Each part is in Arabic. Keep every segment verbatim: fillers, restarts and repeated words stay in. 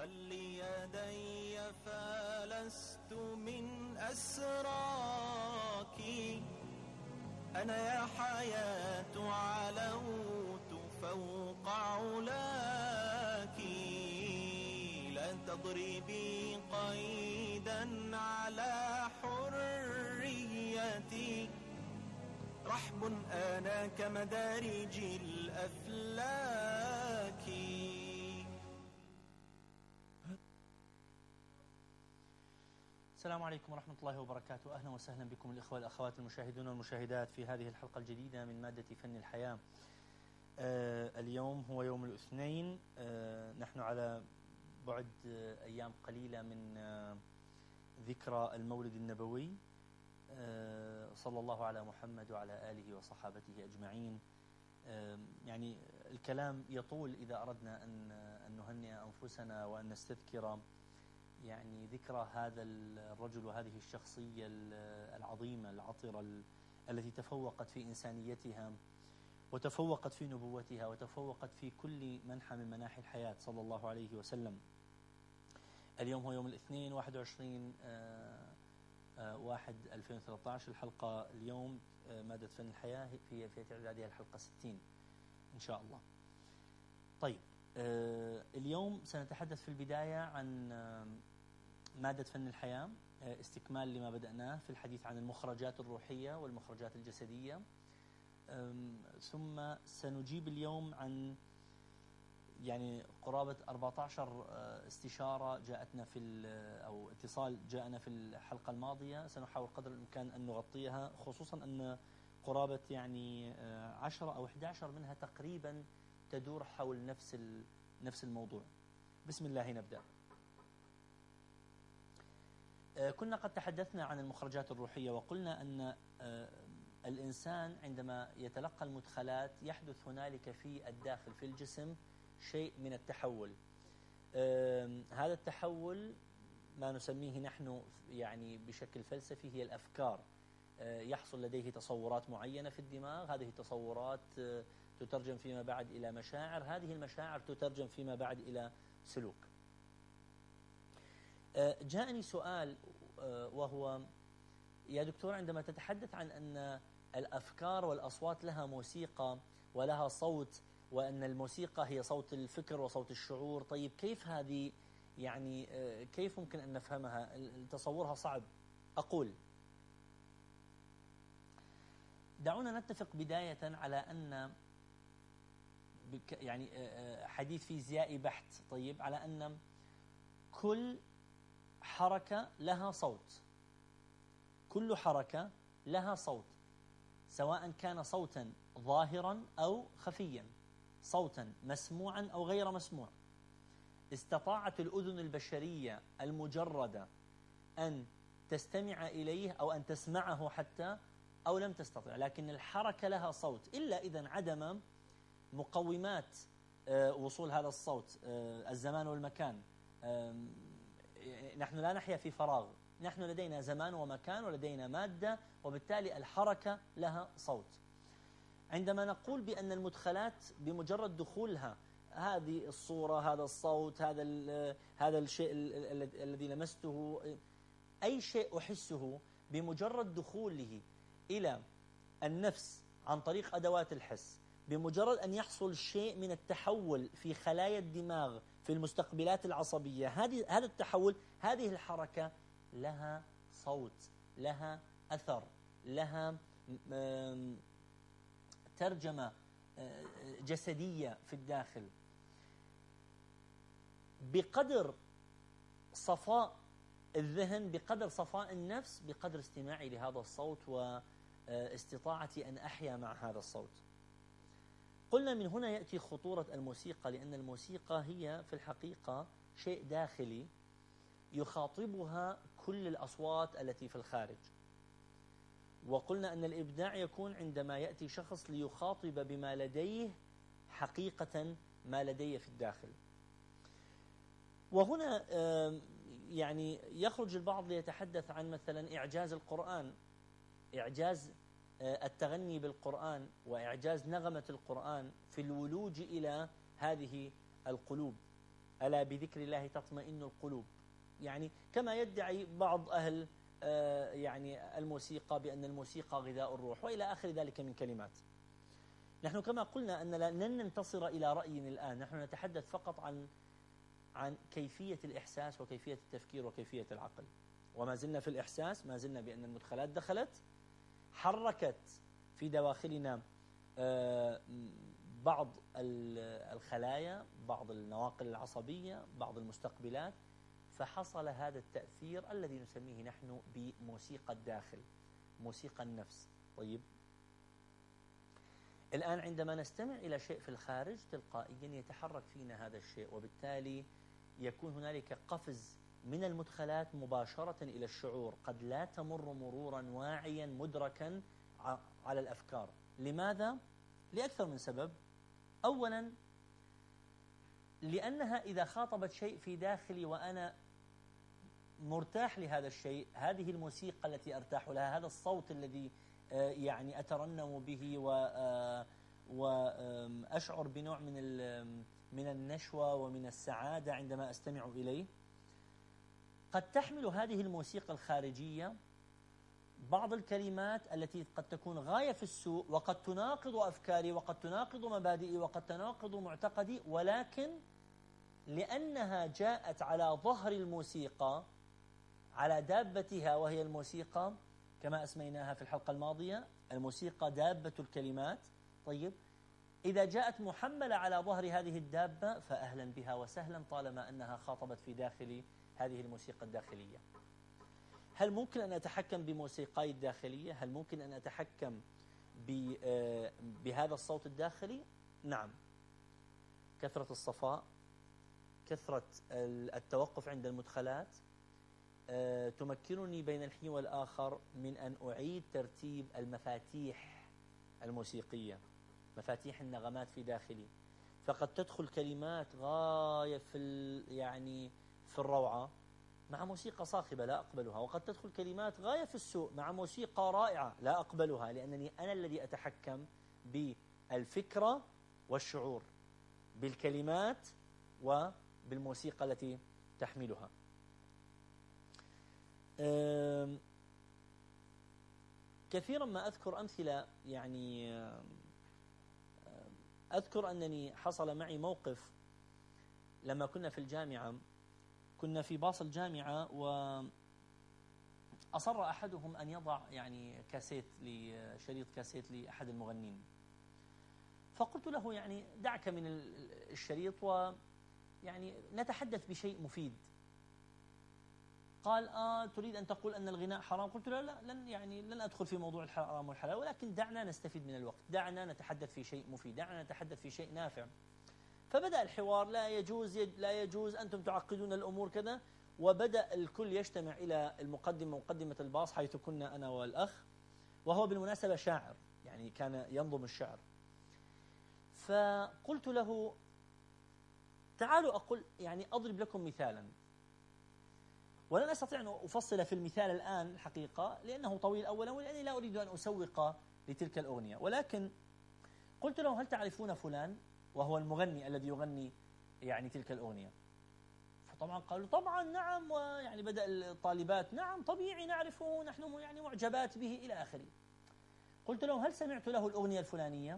خل يدي فلست من أسراك، أنا يا حياة علوت فوق علاك، لا تضربي قيدا على حريتي، رحب أنا كمدارج الأفلاك. السلام عليكم ورحمة الله وبركاته. أهلا وسهلا بكم الإخوة والأخوات المشاهدون والمشاهدات في هذه الحلقة الجديدة من مادة فن الحياة. آه اليوم هو يوم الاثنين، آه نحن على بعد آه أيام قليلة من آه ذكرى المولد النبوي، آه صلى الله على محمد وعلى آله وصحابته أجمعين. آه يعني الكلام يطول إذا أردنا أن, أن نهنئ أنفسنا وأن نستذكر يعني ذكرى هذا الرجل وهذه الشخصية العظيمة العطرة التي تفوقت في إنسانيتها وتفوقت في نبوتها وتفوقت في كل منحى من مناحي الحياة صلى الله عليه وسلم. اليوم هو يوم الاثنين واحد وعشرين واحد ألفين وثلاثة عشر. الحلقة اليوم مادة فن الحياة في في تعدادها الحلقة ستين إن شاء الله. طيب، اليوم سنتحدث في البداية عن مادة فن الحياة، استكمال لما بدأناه في الحديث عن المخرجات الروحية والمخرجات الجسدية. ثم سنجيب اليوم عن يعني قرابة أربعة عشر استشارة جاءتنا في أو اتصال جاءنا في الحلقة الماضية، سنحاول قدر الإمكان أن نغطيها، خصوصا أن قرابة يعني عشرة أو أحد عشر منها تقريبا تدور حول نفس نفس الموضوع. بسم الله نبدأ. كنا قد تحدثنا عن المخرجات الروحية وقلنا أن الإنسان عندما يتلقى المدخلات يحدث هنالك في الداخل في الجسم شيء من التحول. هذا التحول ما نسميه نحن يعني بشكل فلسفي هي الأفكار. يحصل لديه تصورات معينة في الدماغ، هذه التصورات تترجم فيما بعد إلى مشاعر، هذه المشاعر تترجم فيما بعد إلى سلوك. جاءني سؤال وهو: يا دكتور، عندما تتحدث عن أن الأفكار والأصوات لها موسيقى ولها صوت، وأن الموسيقى هي صوت الفكر وصوت الشعور، طيب كيف هذه يعني كيف ممكن أن نفهمها؟ تصورها صعب. أقول دعونا نتفق بداية على أن يعني حديث فيزيائي بحت، طيب، على أن كل حركة لها صوت، كل حركة لها صوت، سواء كان صوتا ظاهرا أو خفيا، صوتا مسموعا أو غير مسموع. استطاعت الأذن البشرية المجردة أن تستمع إليه أو أن تسمعه حتى، أو لم تستطع، لكن الحركة لها صوت، إلا إذا انعدم مقومات وصول هذا الصوت، الزمان والمكان. نحن لا نحيا في فراغ، نحن لدينا زمان ومكان ولدينا مادة، وبالتالي الحركة لها صوت. عندما نقول بأن المدخلات بمجرد دخولها، هذه الصورة، هذا الصوت، هذا هذا الشيء الذي لمسته، أي شيء أحسه، بمجرد دخوله إلى النفس عن طريق أدوات الحس، بمجرد أن يحصل شيء من التحول في خلايا الدماغ في المستقبلات العصبية، هذه هذا التحول، هذه الحركة لها صوت، لها أثر، لها ترجمة جسدية في الداخل. بقدر صفاء الذهن، بقدر صفاء النفس، بقدر استماعي لهذا الصوت واستطاعتي أن أحيا مع هذا الصوت. قلنا من هنا يأتي خطورة الموسيقى، لأن الموسيقى هي في الحقيقة شيء داخلي يخاطبها كل الأصوات التي في الخارج. وقلنا أن الإبداع يكون عندما يأتي شخص ليخاطب بما لديه حقيقة ما لديه في الداخل. وهنا يعني يخرج البعض ليتحدث عن مثلا إعجاز القرآن، إعجاز التغني بالقرآن، وإعجاز نغمة القرآن في الولوج إلى هذه القلوب. ألا بذكر الله تطمئن القلوب. يعني كما يدعي بعض أهل يعني الموسيقى بأن الموسيقى غذاء الروح وإلى آخر ذلك من كلمات. نحن كما قلنا أن لن ننتصر إلى رأي الآن، نحن نتحدث فقط عن عن كيفية الإحساس وكيفية التفكير وكيفية العقل، وما زلنا في الإحساس، ما زلنا بأن المدخلات دخلت حركت في دواخلنا بعض الخلايا، بعض النواقل العصبية، بعض المستقبلات، فحصل هذا التأثير الذي نسميه نحن بموسيقى الداخل، موسيقى النفس. طيب، الآن عندما نستمع إلى شيء في الخارج تلقائيا يتحرك فينا هذا الشيء، وبالتالي يكون هنالك قفز من المدخلات مباشرة إلى الشعور، قد لا تمر مرورا واعيا مدركا على الأفكار. لماذا؟ لأكثر من سبب. أولا، لأنها إذا خاطبت شيء في داخلي وأنا مرتاح لهذا الشيء، هذه الموسيقى التي أرتاح لها، هذا الصوت الذي يعني أترنم به وأشعر بنوع من من النشوة ومن السعادة عندما أستمع إليه، قد تحمل هذه الموسيقى الخارجية بعض الكلمات التي قد تكون غاية في السوء، وقد تناقض أفكاري، وقد تناقض مبادئي، وقد تناقض معتقدي، ولكن لأنها جاءت على ظهر الموسيقى، على دابتها وهي الموسيقى، كما أسميناها في الحلقة الماضية الموسيقى دابة الكلمات. طيب، إذا جاءت محملة على ظهر هذه الدابة فأهلا بها وسهلا، طالما أنها خاطبت في داخلي هذه الموسيقى الداخلية. هل ممكن أن أتحكم بموسيقاي الداخلية؟ هل ممكن أن أتحكم بهذا الصوت الداخلي؟ نعم. كثرة الصفاء، كثرة التوقف عند المدخلات تمكنني بين الحين والآخر من أن أعيد ترتيب المفاتيح الموسيقية، مفاتيح النغمات في داخلي. فقد تدخل كلمات غاية في يعني في الروعة مع موسيقى صاخبة لا أقبلها، وقد تدخل كلمات غاية في السوء مع موسيقى رائعة لا أقبلها، لأنني أنا الذي أتحكم بالفكرة والشعور، بالكلمات وبالموسيقى التي تحملها. كثيرا ما أذكر أمثلة، يعني أذكر أنني حصل معي موقف لما كنا في الجامعة، كنا في باص الجامعة وأصر أحدهم أن يضع يعني كاسيت لشريط كاسيت لأحد المغنين، فقلت له يعني دعك من الشريط ويعني نتحدث بشيء مفيد. قال آه تريد أن تقول أن الغناء حرام؟ قلت له لا، لن يعني لن أدخل في موضوع الحرام والحلال، ولكن دعنا نستفيد من الوقت، دعنا نتحدث في شيء مفيد، دعنا نتحدث في شيء نافع. فبدأ الحوار لا يجوز لا يجوز أنتم تعقدون الأمور كذا، وبدأ الكل يجتمع إلى المقدمة مقدمة الباص حيث كنا أنا والأخ، وهو بالمناسبة شاعر يعني كان ينظم الشعر. فقلت له تعالوا أقول يعني أضرب لكم مثالا، ولن أستطيع أن أفصل في المثال الآن الحقيقة لأنه طويل أولا، ولأني لا أريد أن أسوق لتلك الأغنية، ولكن قلت له هل تعرفون فلان؟ وهو المغني الذي يغني يعني تلك الأغنية. فطبعا قالوا طبعا نعم، ويعني بدأ الطالبات نعم طبيعي نعرفه، نحن يعني معجبات به إلى آخره. قلت له هل سمعت له الأغنية الفلانية؟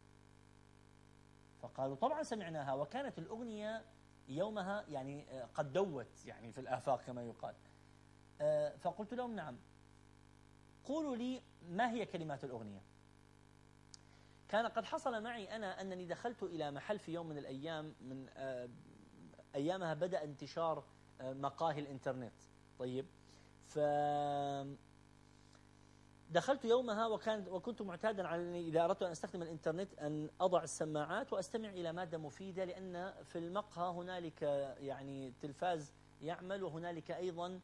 فقالوا طبعا سمعناها، وكانت الأغنية يومها يعني قد دوت يعني في الآفاق كما يقال. فقلت لهم نعم، قولوا لي ما هي كلمات الأغنية. كان قد حصل معي أنا أنني دخلت إلى محل في يوم من الأيام، من أيامها بدأ انتشار مقاهي الإنترنت. طيب، فدخلت يومها وكان وكنت معتادا على أني إذا أردت أن أستخدم الإنترنت أن أضع السماعات وأستمع إلى مادة مفيدة، لأن في المقهى هنالك يعني تلفاز يعمل، وهنالك أيضا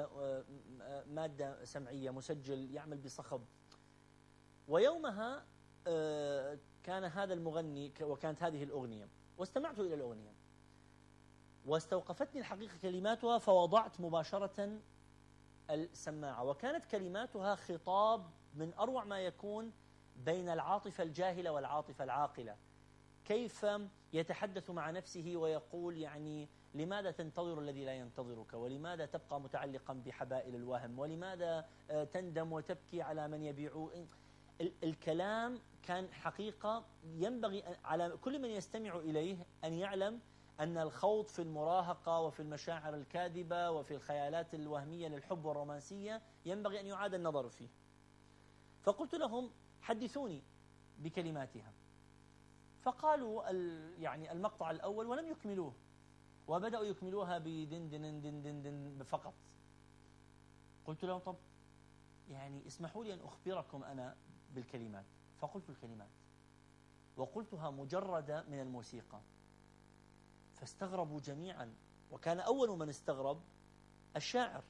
مادة سمعية مسجل يعمل بصخب. ويومها كان هذا المغني وكانت هذه الأغنية، واستمعت إلى الأغنية واستوقفتني الحقيقة كلماتها، فوضعت مباشرة السماعة، وكانت كلماتها خطاب من أروع ما يكون بين العاطفة الجاهلة والعاطفة العاقلة. كيف يتحدث مع نفسه ويقول يعني لماذا تنتظر الذي لا ينتظرك، ولماذا تبقى متعلقا بحبائل الوهم، ولماذا تندم وتبكي على من يبيع. الكلام كان حقيقة ينبغي على كل من يستمع إليه أن يعلم أن الخوض في المراهقة وفي المشاعر الكاذبة وفي الخيالات الوهمية للحب والرومانسية ينبغي أن يعاد النظر فيه. فقلت لهم حدثوني بكلماتها، فقالوا يعني المقطع الأول ولم يكملوه، وبدأوا يكملوها بدن دن دن دن دن فقط. قلت لهم طب يعني اسمحوا لي أن أخبركم أنا بالكلمات. فقلت الكلمات وقلتها مجردة من الموسيقى، فاستغربوا جميعا، وكان أول من استغرب الشاعر.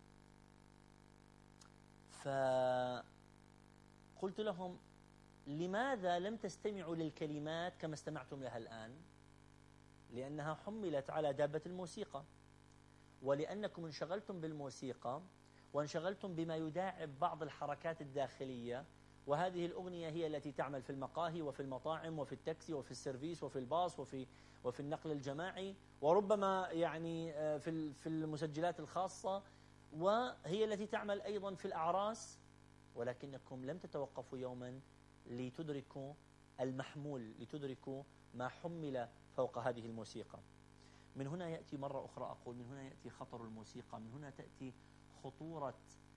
فقلت لهم لماذا لم تستمعوا للكلمات كما استمعتم لها الآن؟ لأنها حملت على دابة الموسيقى، ولأنكم انشغلتم بالموسيقى وانشغلتم بما يداعب بعض الحركات الداخلية، وهذه الأغنية هي التي تعمل في المقاهي وفي المطاعم وفي التاكسي وفي السيرفيس وفي الباص وفي وفي النقل الجماعي، وربما يعني في في المسجلات الخاصة، وهي التي تعمل أيضا في الأعراس، ولكنكم لم تتوقفوا يوما لتدركوا المحمول، لتدركوا ما حمل فوق هذه الموسيقى. من هنا يأتي مرة أخرى أقول، من هنا يأتي خطر الموسيقى، من هنا تأتي خطورة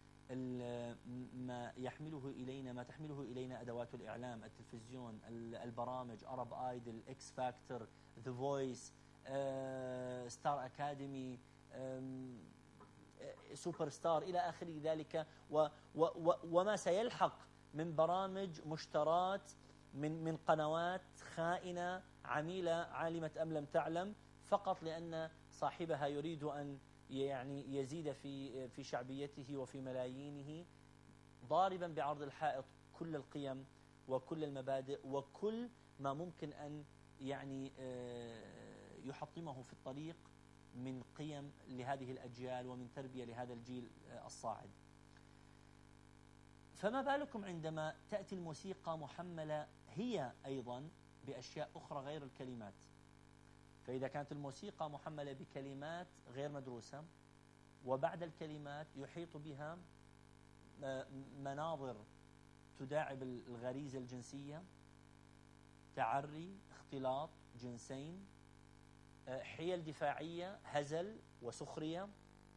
ما يحمله إلينا ما تحمله إلينا أدوات الإعلام، التلفزيون، البرامج، أرب آيدل، إكس فاكتور، ذا فويس، ستار أكاديمي، سوبر ستار، إلى آخر ذلك، و و و وما سيلحق من برامج مشترات من من قنوات خائنة عميلة عالمة أم لم تعلم، فقط لأن صاحبها يريد أن يعني يزيد في في شعبيته وفي ملايينه، ضاربا بعرض الحائط كل القيم وكل المبادئ وكل ما ممكن أن يعني يحطمه في الطريق من قيم لهذه الأجيال ومن تربية لهذا الجيل الصاعد. فما بالكم عندما تأتي الموسيقى محملة هي أيضا بأشياء أخرى غير الكلمات؟ فإذا كانت الموسيقى محملة بكلمات غير مدروسة، وبعد الكلمات يحيط بها مناظر تداعب الغريزة الجنسية، تعري، اختلاط جنسين، حيل دفاعية، هزل وسخرية،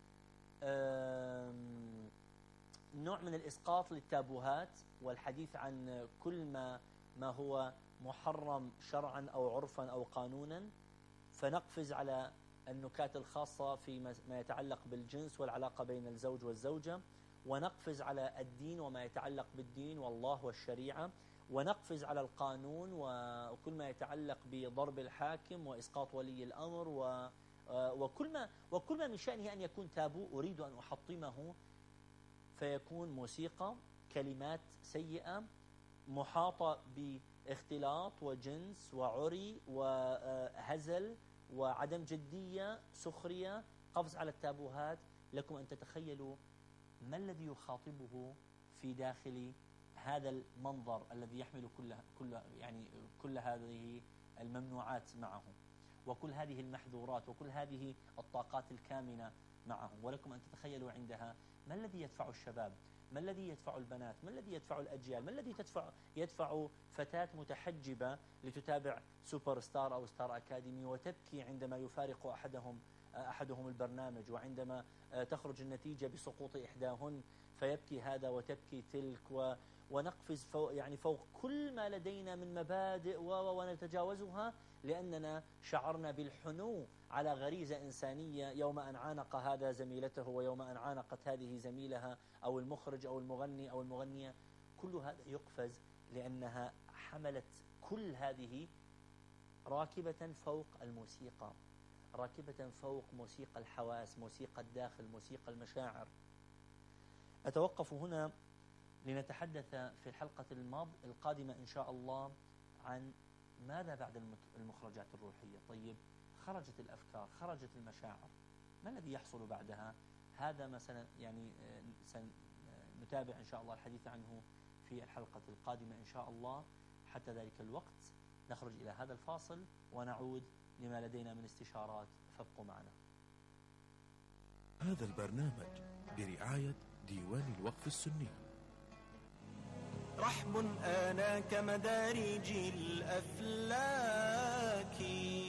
نوع من الإسقاط للتابوهات والحديث عن كل ما ما هو محرم شرعا أو عرفا أو قانونا، فنقفز على النكات الخاصة في ما يتعلق بالجنس والعلاقة بين الزوج والزوجة، ونقفز على الدين وما يتعلق بالدين والله والشريعة، ونقفز على القانون وكل ما يتعلق بضرب الحاكم وإسقاط ولي الأمر وكل ما وكل ما من شأنه أن يكون تابو أريد أن أحطمه، فيكون موسيقى كلمات سيئة محاطة باختلاط وجنس وعري وهزل وعدم جدية، سخرية، قفز على التابوهات. لكم أن تتخيلوا ما الذي يخاطبه في داخل هذا المنظر الذي يحمل كل كل يعني كل هذه الممنوعات معه، وكل هذه المحظورات، وكل هذه الطاقات الكامنة معه. ولكم أن تتخيلوا عندها ما الذي يدفع الشباب، ما الذي يدفع البنات، ما الذي يدفع الأجيال، ما الذي تدفع يدفع فتاة متحجبة لتتابع سوبر ستار أو ستار أكاديمي وتبكي عندما يفارق أحدهم أحدهم البرنامج، وعندما تخرج النتيجة بسقوط إحداهن فيبكي هذا وتبكي تلك، و ونقفز فوق يعني فوق كل ما لدينا من مبادئ ونتجاوزها لأننا شعرنا بالحنو على غريزة إنسانية يوم أن عانق هذا زميلته ويوم أن عانقت هذه زميلها، أو المخرج أو المغني أو المغنية. كل هذا يقفز لأنها حملت كل هذه راكبة فوق الموسيقى، راكبة فوق موسيقى الحواس، موسيقى الداخل، موسيقى المشاعر. أتوقف هنا لنتحدث في الحلقة القادمة إن شاء الله عن ماذا بعد المخرجات الروحية. طيب، خرجت الأفكار، خرجت المشاعر، ما الذي يحصل بعدها؟ هذا ما سن يعني سنتابع إن شاء الله الحديث عنه في الحلقة القادمة إن شاء الله. حتى ذلك الوقت نخرج إلى هذا الفاصل ونعود لما لدينا من استشارات، فابقوا معنا. هذا البرنامج برعاية ديوان الوقف السني. رحم آناك مدارج الأفلاك.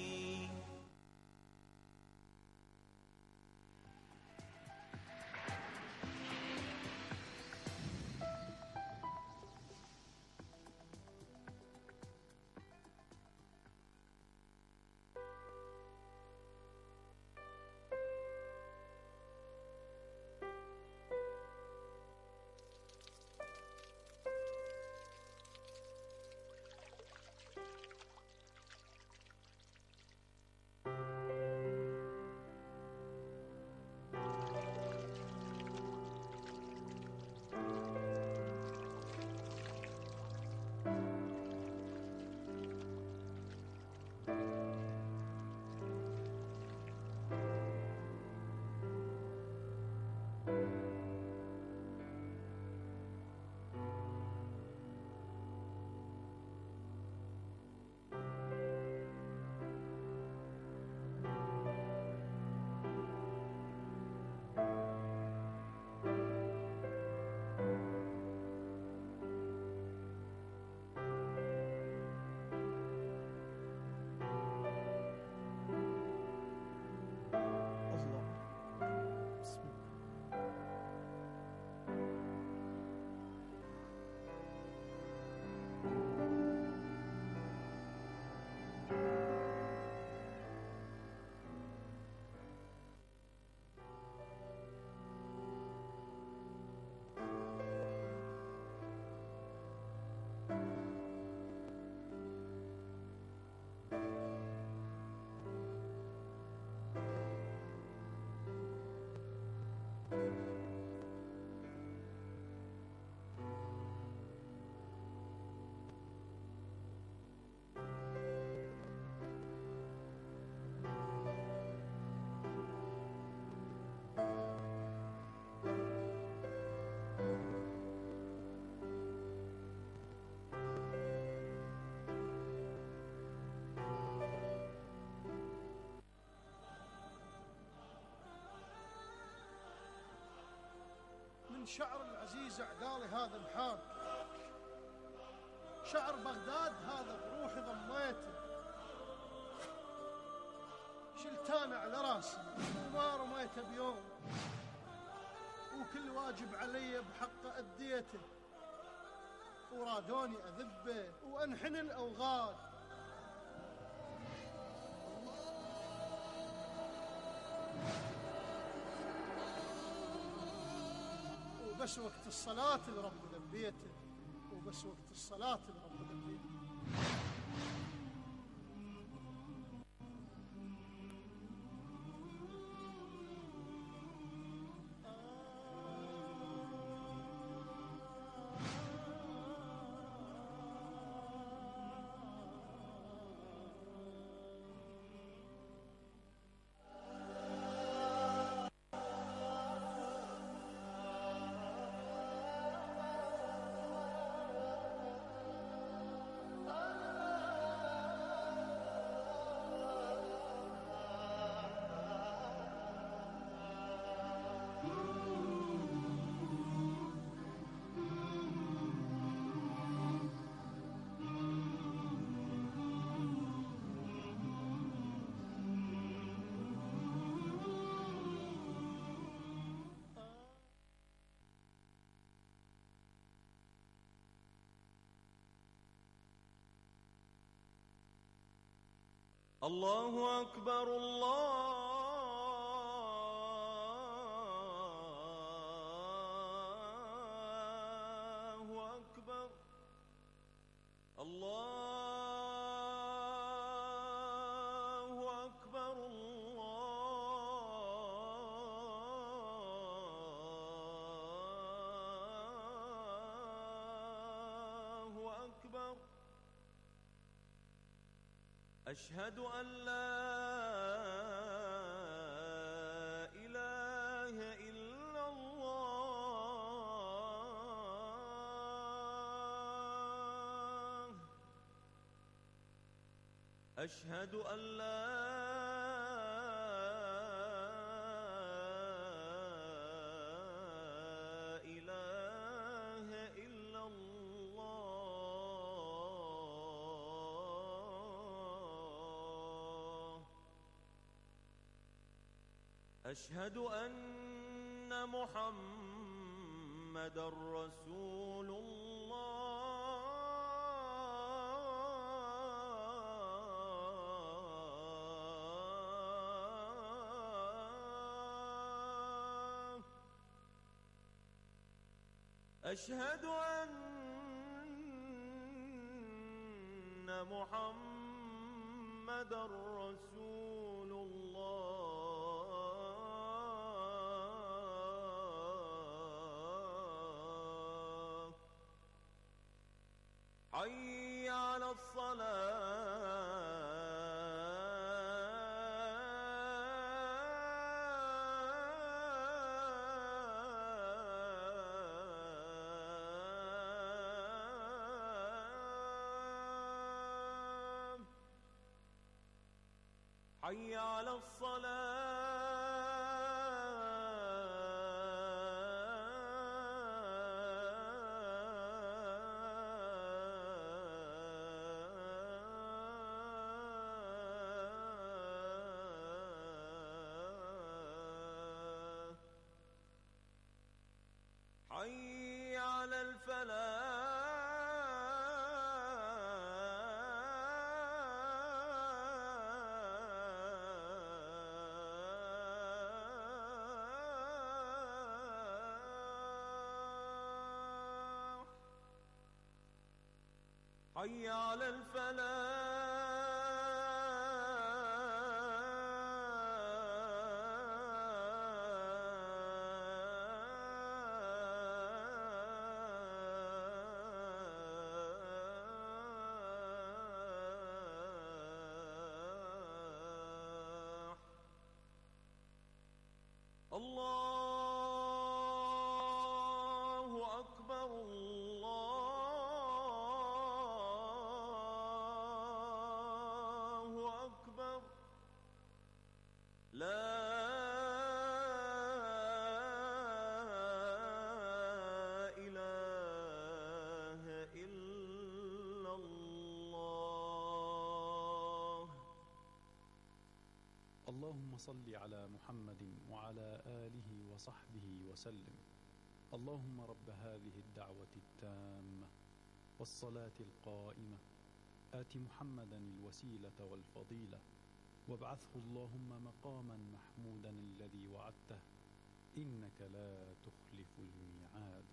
من شعر العزيز عقالي هذا الحال، شعر بغداد هذا بروحي ضميته، شلتانه على راسي وما رميته بيوم، وكل واجب علي بحقه أديته، ورادوني أذبه وأنحن الأوغاد. وبس وقت الصلاة لرب ذبيته، وبس وقت الصلاة لرب ذبيته. الله أكبر الله أكبر الله أكبر الله أكبر. أشهد أن لا إله إلا الله. أشهد أن لا إله إلا الله. أشهد أن محمدًا رسول الله. أشهد أن محمدًا رسول الله. حي على الصلاة. حي على الصلاة. حي على الفلاح. حي على الفلاح. الله أكبر الله أكبر. لا إله إلا الله. اللهم صل على محمد وعلى آله وصحبه وسلم. اللهم رب هذه الدعوة التامة والصلاة القائمة آت محمدا الوسيلة والفضيلة وابعثه اللهم مقاما محمودا الذي وعدته إنك لا تخلف الميعاد.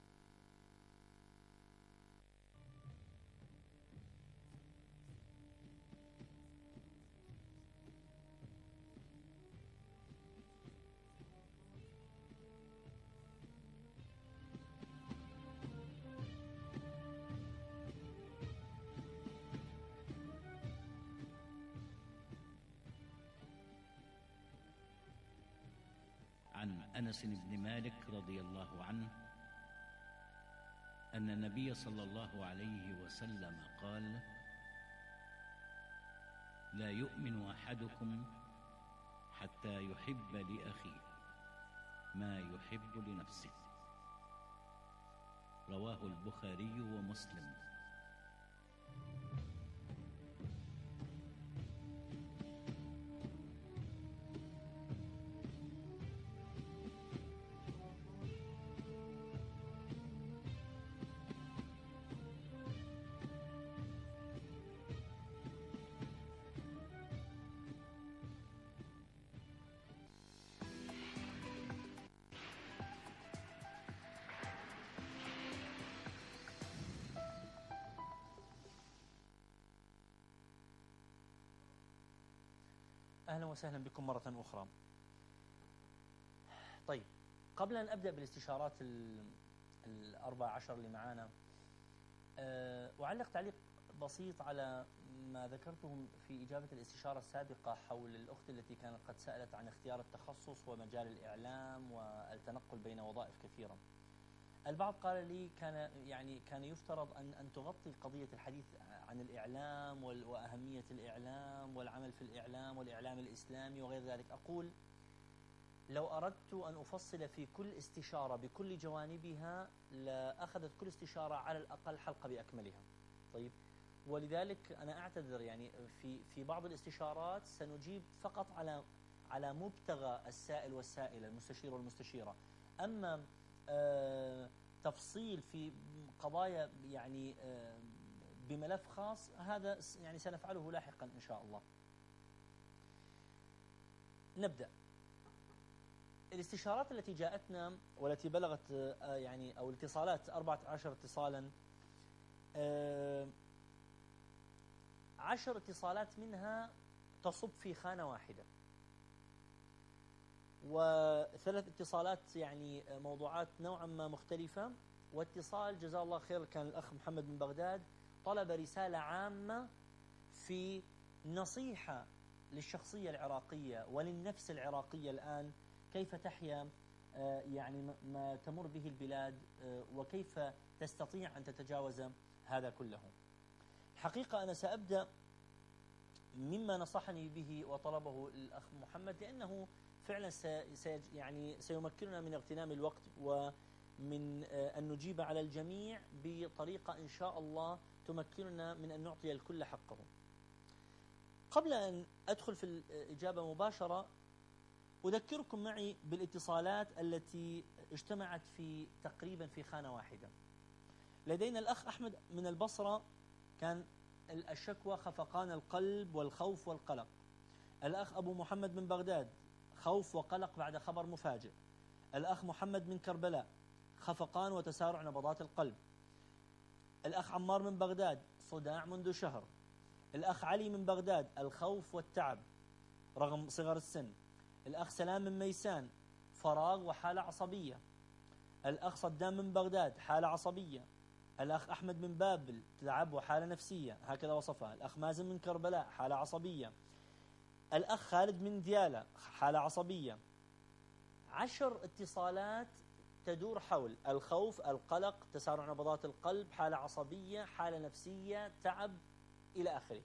عن أنس بن مالك رضي الله عنه أن النبي صلى الله عليه وسلم قال: لا يؤمن أحدكم حتى يحب لأخيه ما يحب لنفسه. رواه البخاري ومسلم. أهلا وسهلا بكم مرة أخرى. طيب، قبل أن أبدأ بالاستشارات الأربع عشر اللي معانا، أعلق تعليق بسيط على ما ذكرته في إجابة الاستشارة السابقة حول الأخت التي كانت قد سألت عن اختيار التخصص ومجال الإعلام والتنقل بين وظائف كثيرة. البعض قال لي كان يعني كان يفترض أن أن تغطي قضية الحديث عن الإعلام وأهمية الإعلام والعمل في الإعلام والإعلام الإسلامي وغير ذلك. أقول لو أردت أن أفصل في كل استشارة بكل جوانبها لأخذت كل استشارة على الأقل حلقة بأكملها. طيب، ولذلك أنا أعتذر يعني في في بعض الاستشارات سنجيب فقط على على مبتغى السائل والسائلة، المستشير والمستشيرة. أما آه تفصيل في قضايا يعني آه بملف خاص، هذا يعني سنفعله لاحقا إن شاء الله. نبدأ. الاستشارات التي جاءتنا والتي بلغت آه يعني أو الاتصالات أربعة عشر اتصالا، آه عشر اتصالات منها تصب في خانة واحدة، وثلاث اتصالات يعني موضوعات نوعا ما مختلفة، واتصال جزاه الله خير كان الأخ محمد من بغداد طلب رسالة عامة في نصيحة للشخصية العراقية وللنفس العراقية الآن كيف تحيا يعني ما تمر به البلاد وكيف تستطيع أن تتجاوز هذا كله. الحقيقة أنا سأبدأ مما نصحني به وطلبه الأخ محمد، لأنه فعلا سي يعني سيمكننا من اغتنام الوقت ومن أن نجيب على الجميع بطريقة إن شاء الله تمكننا من أن نعطي الكل حقه. قبل أن أدخل في الإجابة مباشرة، أذكركم معي بالاتصالات التي اجتمعت في تقريبا في خانة واحدة. لدينا الأخ أحمد من البصرة، كان الشكوى خفقان القلب والخوف والقلق. الأخ أبو محمد من بغداد خوف وقلق بعد خبر مفاجئ. الأخ محمد من كربلاء خفقان وتسارع نبضات القلب. الأخ عمار من بغداد صداع منذ شهر. الأخ علي من بغداد الخوف والتعب رغم صغر السن. الأخ سلام من ميسان فراغ وحالة عصبية. الأخ صدام من بغداد حالة عصبية. الأخ أحمد من بابل تعب وحالة نفسية، هكذا وصفها. الأخ مازن من كربلاء حالة عصبية. الأخ خالد من ديالى حالة عصبية. عشر اتصالات تدور حول الخوف، القلق، تسارع نبضات القلب، حالة عصبية، حالة نفسية، تعب إلى آخره.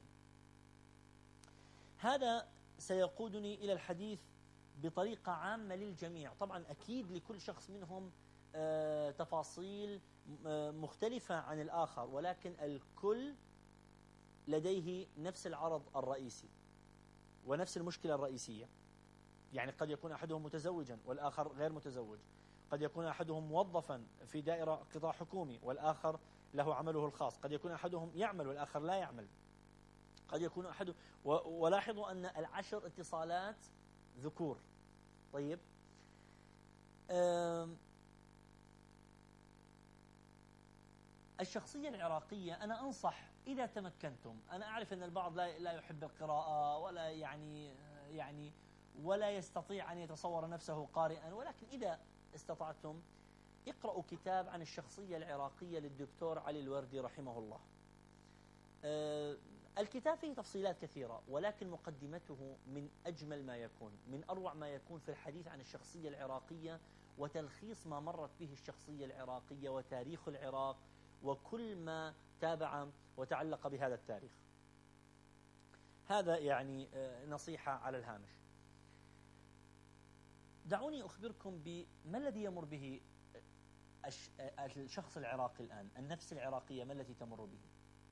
هذا سيقودني إلى الحديث بطريقة عامة للجميع. طبعا أكيد لكل شخص منهم آه تفاصيل آه مختلفة عن الآخر، ولكن الكل لديه نفس العرض الرئيسي ونفس المشكلة الرئيسية. يعني قد يكون أحدهم متزوجا والآخر غير متزوج، قد يكون أحدهم موظفا في دائرة قطاع حكومي والآخر له عمله الخاص، قد يكون أحدهم يعمل والآخر لا يعمل، قد يكون أحد. ولاحظوا أن العشر اتصالات ذكور. طيب، الشخصية العراقية أنا أنصح إذا تمكنتم، أنا أعرف أن البعض لا لا يحب القراءة ولا يعني يعني ولا يستطيع أن يتصور نفسه قارئا، ولكن إذا استطعتم اقرأوا كتاب عن الشخصية العراقية للدكتور علي الوردي رحمه الله. الكتاب فيه تفصيلات كثيرة، ولكن مقدمته من أجمل ما يكون، من أروع ما يكون في الحديث عن الشخصية العراقية وتلخيص ما مرت به الشخصية العراقية وتاريخ العراق وكل ما تابع وتعلق بهذا التاريخ. هذا يعني نصيحة على الهامش. دعوني أخبركم بما الذي يمر به الشخص العراقي الآن، النفس العراقية ما التي تمر به.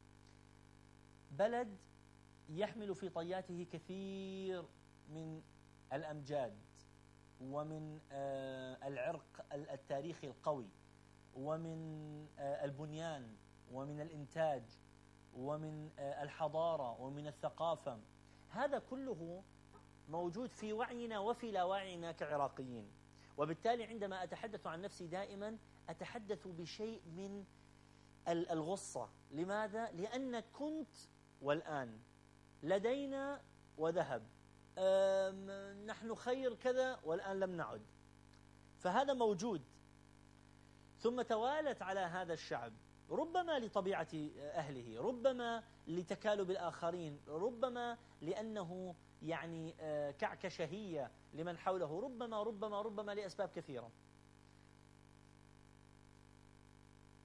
بلد يحمل في طياته كثير من الأمجاد ومن العرق التاريخي القوي ومن البنيان ومن الإنتاج ومن الحضارة ومن الثقافة. هذا كله موجود في وعينا وفي لا وعينا كعراقيين، وبالتالي عندما أتحدث عن نفسي دائما أتحدث بشيء من الغصة. لماذا؟ لأن كنت والآن لدينا وذهب، نحن خير كذا والآن لم نعد، فهذا موجود. ثم توالت على هذا الشعب، ربما لطبيعة أهله، ربما لتكالب الآخرين، ربما لأنه يعني كعكشة هي لمن حوله، ربما ربما ربما لأسباب كثيرة.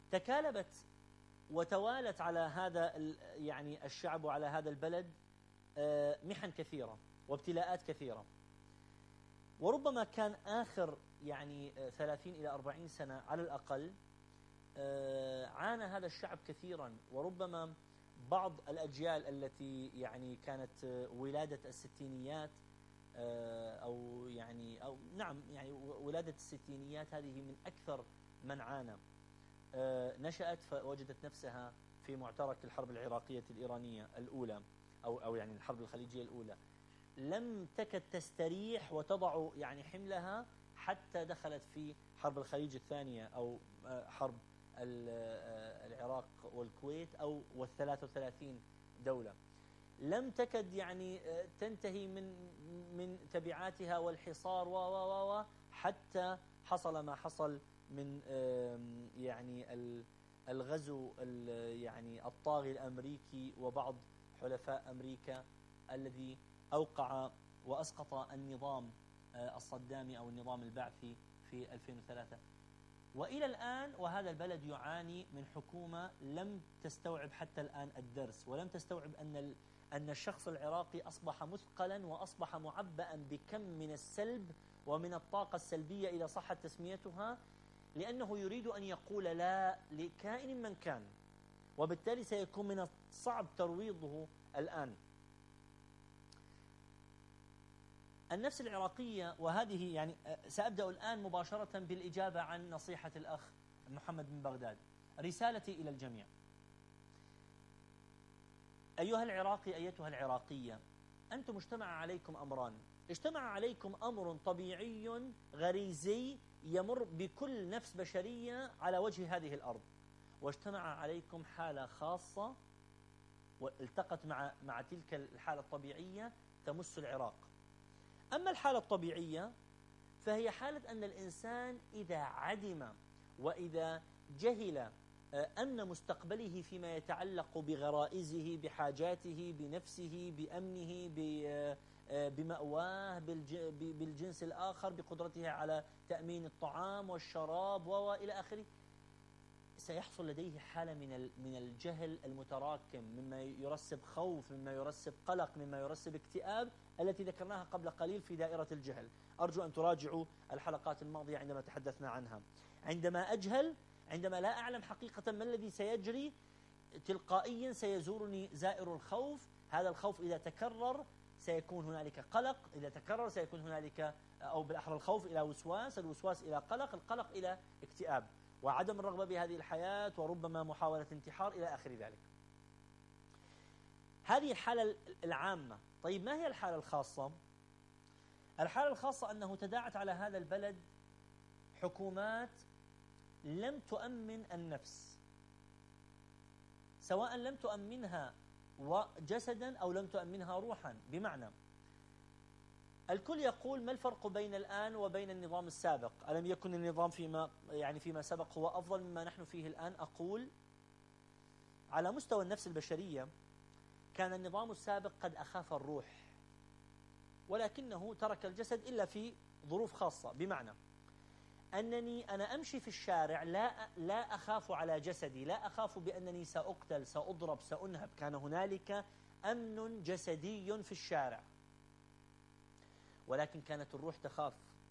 تكالبت وتوالت على هذا يعني الشعب وعلى هذا البلد محن كثيرة وابتلاءات كثيرة، وربما كان آخر يعني ثلاثين إلى أربعين سنة على الأقل عانى هذا الشعب كثيرا، وربما بعض الأجيال التي يعني كانت ولادة الستينيات أو يعني أو نعم يعني ولادة الستينيات هذه من أكثر من عانى، نشأت فوجدت نفسها في معترك الحرب العراقية الإيرانية الأولى أو أو يعني الحرب الخليجية الأولى، لم تكد تستريح وتضع يعني حملها حتى دخلت في حرب الخليج الثانية أو حرب العراق والكويت أو والثلاث وثلاثين دولة، لم تكد يعني تنتهي من من تبعاتها والحصار و و و حتى حصل ما حصل من يعني الغزو يعني الطاغي الأمريكي وبعض حلفاء أمريكا الذي أوقع وأسقط النظام الصدامي أو النظام البعثي في ألفين وثلاثة. وإلى الآن وهذا البلد يعاني من حكومة لم تستوعب حتى الآن الدرس، ولم تستوعب أن أن الشخص العراقي أصبح مثقلا وأصبح معبأ بكم من السلب ومن الطاقة السلبية إذا صحت تسميتها، لأنه يريد أن يقول لا لكائن من كان، وبالتالي سيكون من الصعب ترويضه الآن. النفس العراقية، وهذه يعني سأبدأ الآن مباشرة بالإجابة عن نصيحة الأخ محمد بن بغداد. رسالتي إلى الجميع: أيها العراقي أيتها العراقية، أنتم اجتمع عليكم أمران. اجتمع عليكم أمر طبيعي غريزي يمر بكل نفس بشرية على وجه هذه الأرض، واجتمع عليكم حالة خاصة والتقت مع مع تلك الحالة الطبيعية تمس العراق. أما الحالة الطبيعية فهي حالة أن الإنسان إذا عدم وإذا جهل أمن مستقبله فيما يتعلق بغرائزه، بحاجاته، بنفسه، بأمنه، بمأواه، بالجنس الآخر، بقدرته على تأمين الطعام والشراب وإلى آخره، سيحصل لديه حالة من من الجهل المتراكم، مما يرسب خوف، مما يرسب قلق، مما يرسب اكتئاب، التي ذكرناها قبل قليل في دائرة الجهل. أرجو أن تراجعوا الحلقات الماضية عندما تحدثنا عنها. عندما أجهل، عندما لا أعلم حقيقة ما الذي سيجري، تلقائيا سيزورني زائر الخوف. هذا الخوف إذا تكرر سيكون هنالك قلق، إذا تكرر سيكون هنالك، أو بالأحرى الخوف إلى وسواس، الوسواس إلى قلق، القلق إلى اكتئاب وعدم الرغبة بهذه الحياة، وربما محاولة انتحار إلى آخر ذلك. هذه الحالة العامة. طيب ما هي الحالة الخاصة؟ الحالة الخاصة أنه تداعت على هذا البلد حكومات لم تؤمن النفس، سواء لم تؤمنها جسدا أو لم تؤمنها روحا. بمعنى الكل يقول ما الفرق بين الآن وبين النظام السابق؟ ألم يكن النظام فيما يعني فيما سبق هو أفضل مما نحن فيه الآن؟ أقول على مستوى النفس البشرية كان النظام السابق قد أخاف الروح، ولكنه ترك الجسد إلا في ظروف خاصة. بمعنى أنني أنا أمشي في الشارع لا لا أخاف على جسدي، لا أخاف بأنني سأقتل، سأضرب، سأنهب. كان هنالك أمن جسدي في الشارع، ولكن كانت الروح تخاف.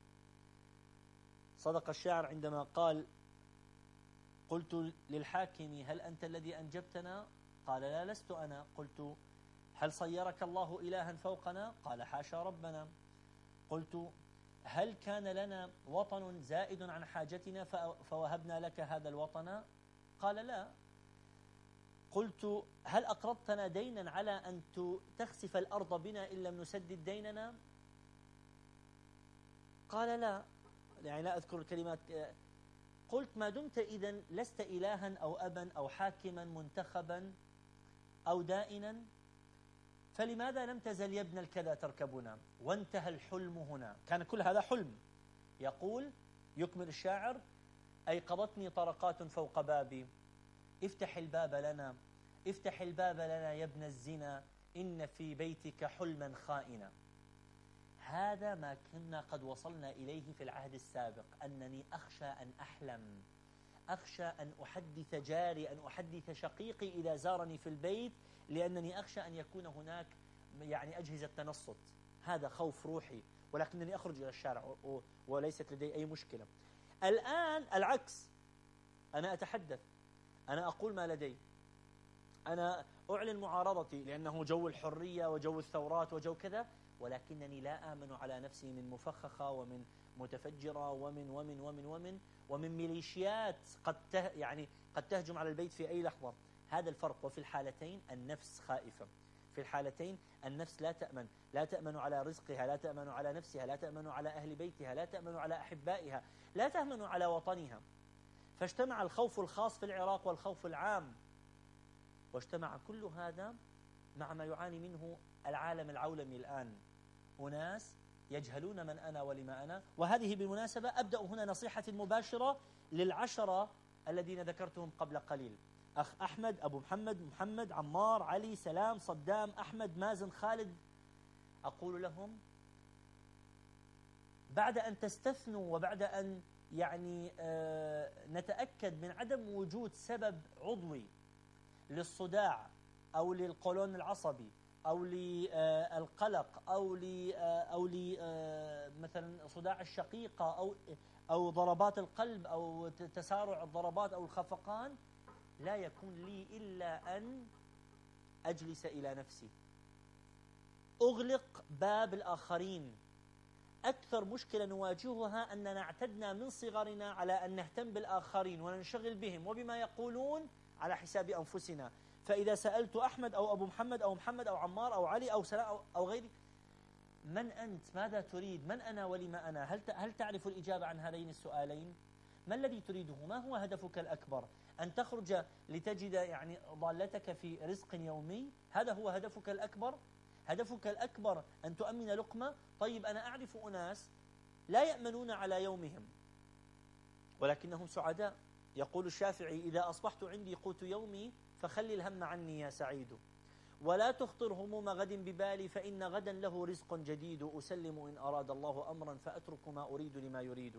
صدق الشاعر عندما قال: قلت للحاكم هل أنت الذي أنجبتنا؟ قال لا لست أنا. قلت هل صيرك الله إلها فوقنا؟ قال حاشا ربنا. قلت هل كان لنا وطن زائد عن حاجتنا فوهبنا لك هذا الوطن؟ قال لا. قلت هل أقرضتنا دينا على أن تخسف الأرض بنا إن لم نسدد ديننا؟ قال لا، يعني لا أذكر الكلمات. قلت ما دمت إذن لست إلها أو أبا أو حاكما منتخبا أو دائنا، فلماذا لم تزل يا ابن الكذا تركبنا؟ وانتهى الحلم هنا. كان كل هذا حلم. يقول يكمل الشاعر: أيقظتني طرقات فوق بابي، افتح الباب لنا، افتح الباب لنا يا ابن الزنا، إن في بيتك حلما خائنا. هذا ما كنا قد وصلنا إليه في العهد السابق، أنني أخشى أن أحلم، أخشى أن أحدث جاري، أن أحدث شقيقي إذا زارني في البيت، لأنني أخشى أن يكون هناك يعني أجهزة تنصت. هذا خوف روحي، ولكنني أخرج إلى الشارع وليست لدي أي مشكلة. الآن العكس، أنا أتحدث، أنا أقول ما لدي، أنا أعلن معارضتي لأنه جو الحرية وجو الثورات وجو كذا، ولكنني لا آمن على نفسي من مفخخة ومن متفجرة ومن ومن ومن ومن ومن ميليشيات قد ته يعني قد تهجم على البيت في أي لحظة. هذا الفرق. وفي الحالتين النفس خائفة، في الحالتين النفس لا تأمن، لا تأمن على رزقها، لا تأمن على نفسها، لا تأمن على أهل بيتها، لا تأمن على أحبائها، لا تأمن على وطنها. فاجتمع الخوف الخاص في العراق والخوف العام، واجتمع كل هذا مع ما يعاني منه العالم العولمي الآن. أناس يجهلون من أنا ولما أنا. وهذه بالمناسبة أبدأ هنا نصيحتي المباشرة للعشرة الذين ذكرتهم قبل قليل: أخ أحمد، أبو محمد، محمد، عمار، علي، سلام، صدام، أحمد، مازن، خالد. أقول لهم بعد أن تستثنوا وبعد أن يعني آه نتأكد من عدم وجود سبب عضوي للصداع أو للقولون العصبي أو للقلق أو ل أو ل مثلا صداع الشقيقة أو أو ضربات القلب أو تسارع الضربات أو الخفقان، لا يكون لي إلا أن أجلس إلى نفسي، أغلق باب الآخرين. أكثر مشكلة نواجهها أننا اعتدنا من صغرنا على أن نهتم بالآخرين وننشغل بهم وبما يقولون على حساب أنفسنا. فإذا سألت أحمد أو أبو محمد أو محمد أو عمار أو علي أو سلاء أو, أو غيري: من أنت؟ ماذا تريد؟ من أنا ولما أنا؟ هل هل تعرف الإجابة عن هذين السؤالين؟ ما الذي تريده؟ ما هو هدفك الأكبر؟ أن تخرج لتجد يعني ضالتك في رزق يومي؟ هذا هو هدفك الأكبر؟ هدفك الأكبر أن تؤمن لقمة؟ طيب أنا أعرف أناس لا يأمنون على يومهم ولكنهم سعداء. يقول الشافعي: إذا أصبحت عندي قوت يومي فخلي الهم عني يا سعيد، ولا تخطر هموم غد ببالي، فإن غدا له رزق جديد، أسلم إن أراد الله أمرا فأترك ما أريد لما يريد.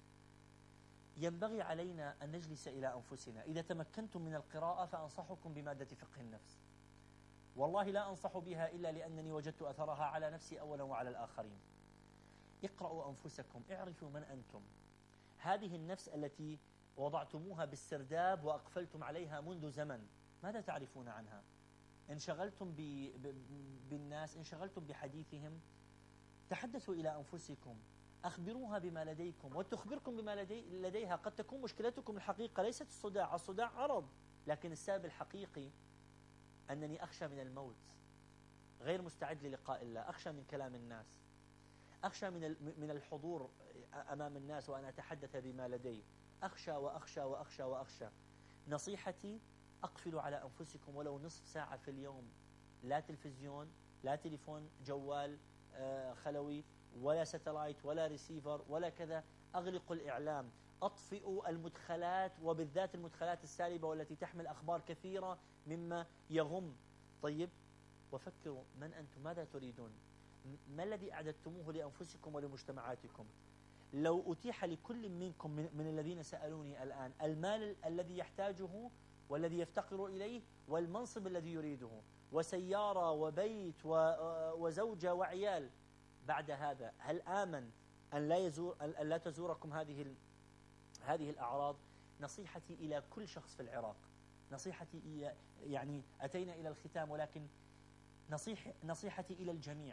ينبغي علينا أن نجلس إلى أنفسنا. إذا تمكنتم من القراءة فأنصحكم بمادة فقه النفس، والله لا أنصح بها إلا لأنني وجدت أثرها على نفسي أولا وعلى الآخرين. اقرأوا أنفسكم، اعرفوا من أنتم. هذه النفس التي وضعتموها بالسرداب وأقفلتم عليها منذ زمن، ماذا تعرفون عنها؟ انشغلتم بالناس، انشغلتم بحديثهم. تحدثوا إلى أنفسكم، أخبروها بما لديكم وتخبركم بما لدي لديها. قد تكون مشكلتكم الحقيقة ليست الصداع، الصداع عرض، لكن السبب الحقيقي أنني أخشى من الموت، غير مستعد للقاء الله، أخشى من كلام الناس، أخشى من من الحضور أمام الناس وأنا أتحدث بما لدي، أخشى وأخشى وأخشى وأخشى. نصيحتي: أقفلوا على أنفسكم ولو نصف ساعة في اليوم، لا تلفزيون، لا تليفون جوال خلوي، ولا ستلايت ولا ريسيفر ولا كذا. أغلقوا الإعلام، أطفئوا المدخلات وبالذات المدخلات السالبة والتي تحمل أخبار كثيرة مما يغم. طيب، وفكروا من أنتم، ماذا تريدون، ما الذي أعددتموه لأنفسكم ولمجتمعاتكم. لو أتيح لكل منكم من, من الذين سألوني الآن المال الذي يحتاجه والذي يفتقر إليه والمنصب الذي يريده وسيارة وبيت وزوجة وعيال، بعد هذا هل آمن أن لا يزور أن لا تزوركم هذه هذه الأعراض؟ نصيحتي إلى كل شخص في العراق، نصيحتي إلى يعني أتينا إلى الختام، ولكن نصيح نصيحتي إلى الجميع: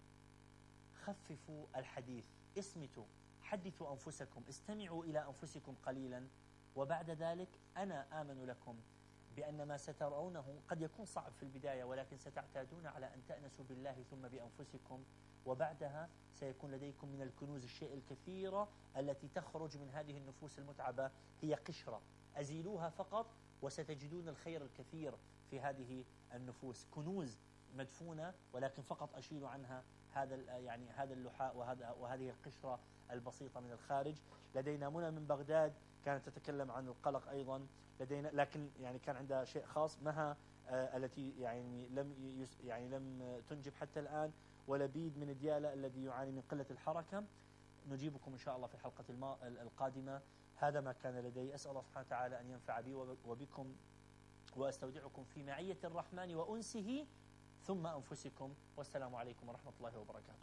خففوا الحديث، اصمتوا، حدثوا أنفسكم، استمعوا إلى أنفسكم قليلا، وبعد ذلك أنا آمن لكم بأن ما سترونه قد يكون صعب في البداية، ولكن ستعتادون على أن تأنسوا بالله ثم بأنفسكم، وبعدها سيكون لديكم من الكنوز الشيء الكثيرة التي تخرج من هذه النفوس المتعبة. هي قشرة، أزيلوها فقط وستجدون الخير الكثير في هذه النفوس، كنوز مدفونة، ولكن فقط أشيل عنها هذا يعني هذا اللحاء وهذا وهذه القشرة البسيطة من الخارج. لدينا منى من بغداد كانت تتكلم عن القلق أيضا لدينا، لكن يعني كان عندها شيء خاص. مها آه التي يعني لم يس يعني لم تنجب حتى الآن، ولبيد من ديالى الذي يعاني من قلة الحركة. نجيبكم إن شاء الله في الحلقة القادمة. هذا ما كان لدي. أسأل الله سبحانه وتعالى أن ينفع بي وبكم، وأستودعكم في معية الرحمن وأنسه ثم أنفسكم، والسلام عليكم ورحمة الله وبركاته.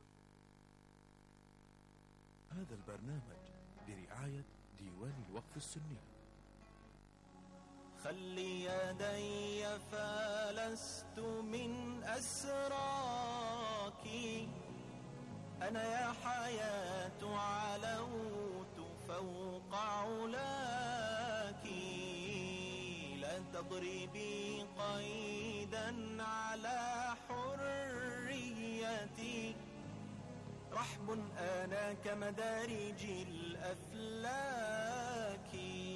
هذا البرنامج برعاية ديوان الوقف السني. خلي يدي فلست من أسراك، أنا يا حياة علوت فوق علاك، لا تضربي قيدا على حريتي، رحب أنا كمدارج الأفلاك.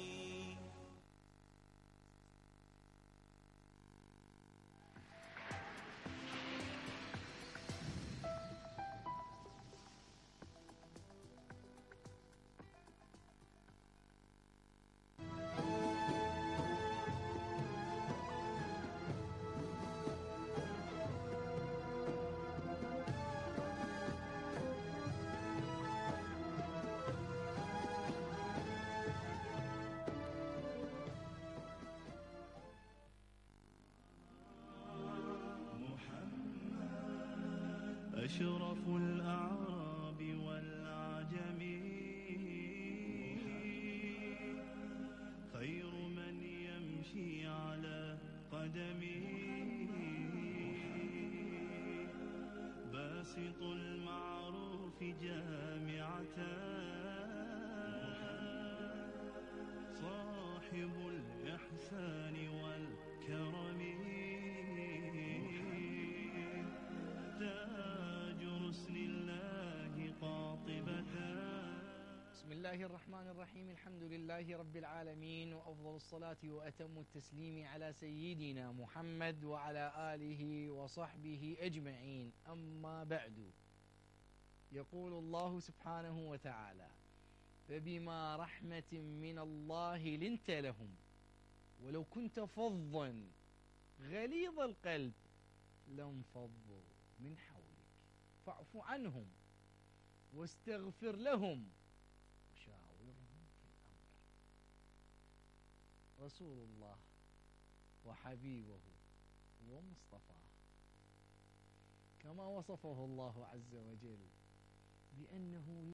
أشرف الأعراب والعجم، خير من يمشي على قدمه، باسط المعروف جامعة، صاحب الإحسان والكرم، بسم الله الرحمن الرحيم. الحمد لله رب العالمين، وأفضل الصلاة وأتم التسليم على سيدنا محمد وعلى آله وصحبه أجمعين. أما بعد، يقول الله سبحانه وتعالى: فبما رحمة من الله لنت لهم ولو كنت فظا غليظ القلب لانفضوا من حولك فاعف عنهم واستغفر لهم وشاورهم في الأمر. رسول الله وحبيبه ومصطفاه، كما وصفه الله عز وجل بأنه